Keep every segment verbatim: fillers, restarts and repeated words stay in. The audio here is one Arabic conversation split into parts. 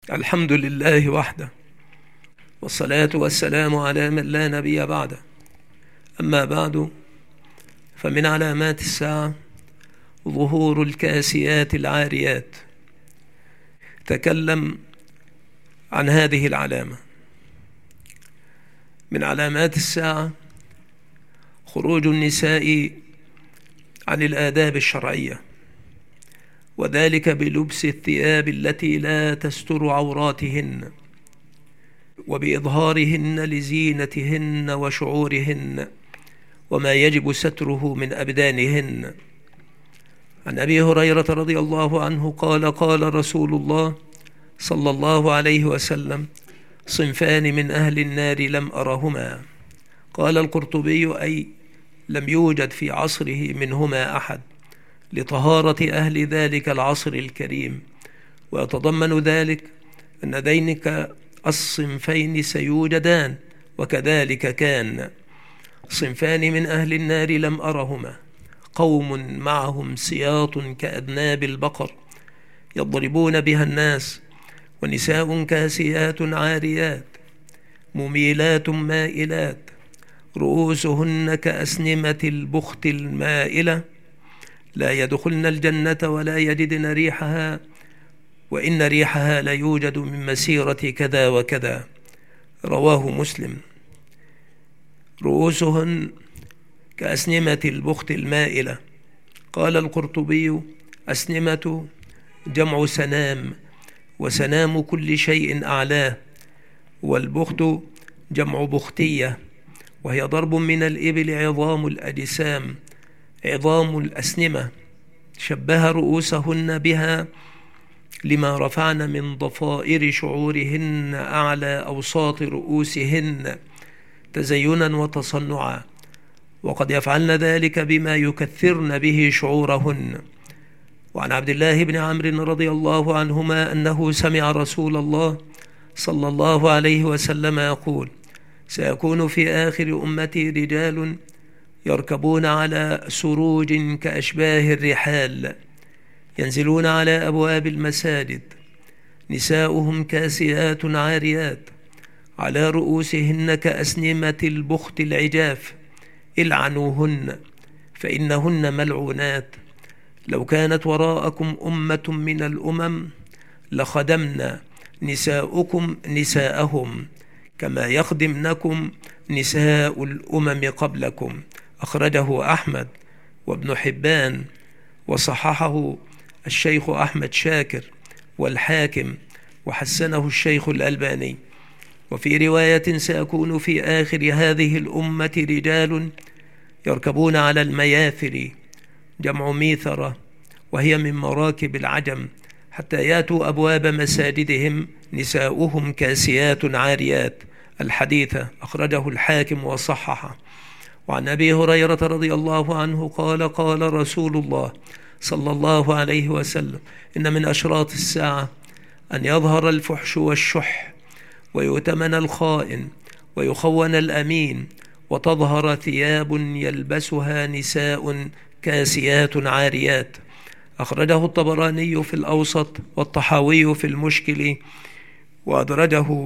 الحمد لله وحده، والصلاة والسلام على من لا نبي بعده. أما بعد، فمن علامات الساعة ظهور الكاسيات العاريات. تكلم عن هذه العلامة. من علامات الساعة خروج النساء عن الآداب الشرعية، وذلك بلبس الثياب التي لا تستر عوراتهن، وبإظهارهن لزينتهن وشعورهن وما يجب ستره من أبدانهن. عن أبي هريرة رضي الله عنه قال: قال رسول الله صلى الله عليه وسلم: صنفان من أهل النار لم أرهما. قال القرطبي: أي لم يوجد في عصره منهما أحد، لطهارة أهل ذلك العصر الكريم. ويتضمن ذلك أن ذينك الصنفين سيوجدان، وكذلك كان. صنفان من أهل النار لم أرهما: قوم معهم سياط كأذناب البقر يضربون بها الناس، ونساء كاسيات عاريات مميلات مائلات رؤوسهن كأسنمة البخت المائلة، لا يدخلن الجنة ولا يجدن ريحها، وإن ريحها لا يوجد من مسيرة كذا وكذا. رواه مسلم. رؤوسهن كأسنمة البخت المائلة. قال القرطبي: أسنمة جمع سنام، وسنام كل شيء أعلاه، والبخت جمع بختية، وهي ضرب من الإبل عظام الأجسام، عظام الأسنمة. شبه رؤوسهن بها لما رفعن من ضفائر شعورهن أعلى أوساط رؤوسهن تزينا وتصنعا، وقد يفعلن ذلك بما يكثرن به شعورهن. وعن عبد الله بن عمرو رضي الله عنهما أنه سمع رسول الله صلى الله عليه وسلم يقول: سيكون في آخر أمتي رجال يركبون على سروج كأشباه الرحال، ينزلون على أبواب المساجد، نساؤهم كاسيات عاريات، على رؤوسهن كأسنمة البخت العجاف، العنوهن فإنهن ملعونات. لو كانت وراءكم أمة من الأمم لخدمنا نساؤكم نساءهم كما يخدمنكم نساء الأمم قبلكم. أخرجه أحمد وابن حبان، وصححه الشيخ أحمد شاكر والحاكم، وحسنه الشيخ الألباني. وفي رواية: سيكون في آخر هذه الأمة رجال يركبون على المياثر، جمع ميثرة، وهي من مراكب العجم، حتى ياتوا أبواب مساجدهم نساؤهم كاسيات عاريات. الحديث أخرجه الحاكم وصححه. وعن أبي هريرة رضي الله عنه قال: قال رسول الله صلى الله عليه وسلم: إن من أشراط الساعة أن يظهر الفحش والشح، ويؤتمن الخائن، ويخون الأمين، وتظهر ثياب يلبسها نساء كاسيات عاريات. أخرجه الطبراني في الأوسط، والطحاوي في المشكل، وأدرجه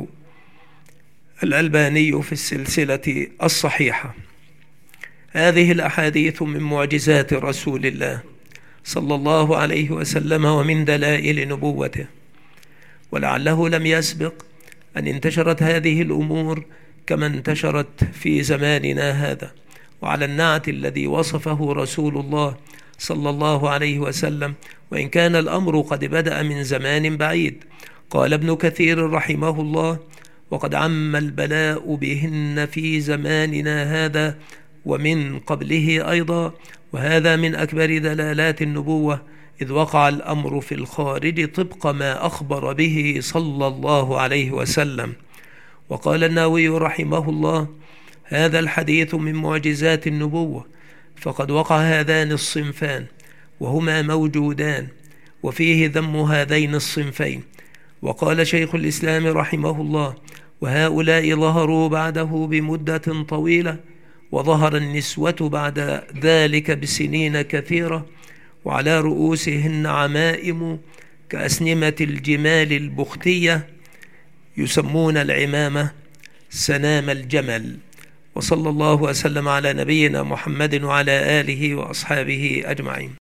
الألباني في السلسلة الصحيحة. هذه الأحاديث من معجزات رسول الله صلى الله عليه وسلم، ومن دلائل نبوته، ولعله لم يسبق أن انتشرت هذه الأمور كما انتشرت في زماننا هذا، وعلى النعت الذي وصفه رسول الله صلى الله عليه وسلم، وإن كان الأمر قد بدأ من زمان بعيد. قال ابن كثير رحمه الله: وقد عم البلاء بهن في زماننا هذا ومن قبله أيضا، وهذا من أكبر دلالات النبوة، إذ وقع الأمر في الخارج طبق ما أخبر به صلى الله عليه وسلم. وقال النووي رحمه الله: هذا الحديث من معجزات النبوة، فقد وقع هذان الصنفان وهما موجودان، وفيه ذم هذين الصنفين. وقال شيخ الإسلام رحمه الله: وهؤلاء ظهروا بعده بمدة طويلة، وظهر النسوة بعد ذلك بسنين كثيرة، وعلى رؤوسهن عمائم كأسنمة الجمال البختية، يسمون العمامة سنام الجمل. وصلى الله وسلم على نبينا محمد وعلى آله وأصحابه أجمعين.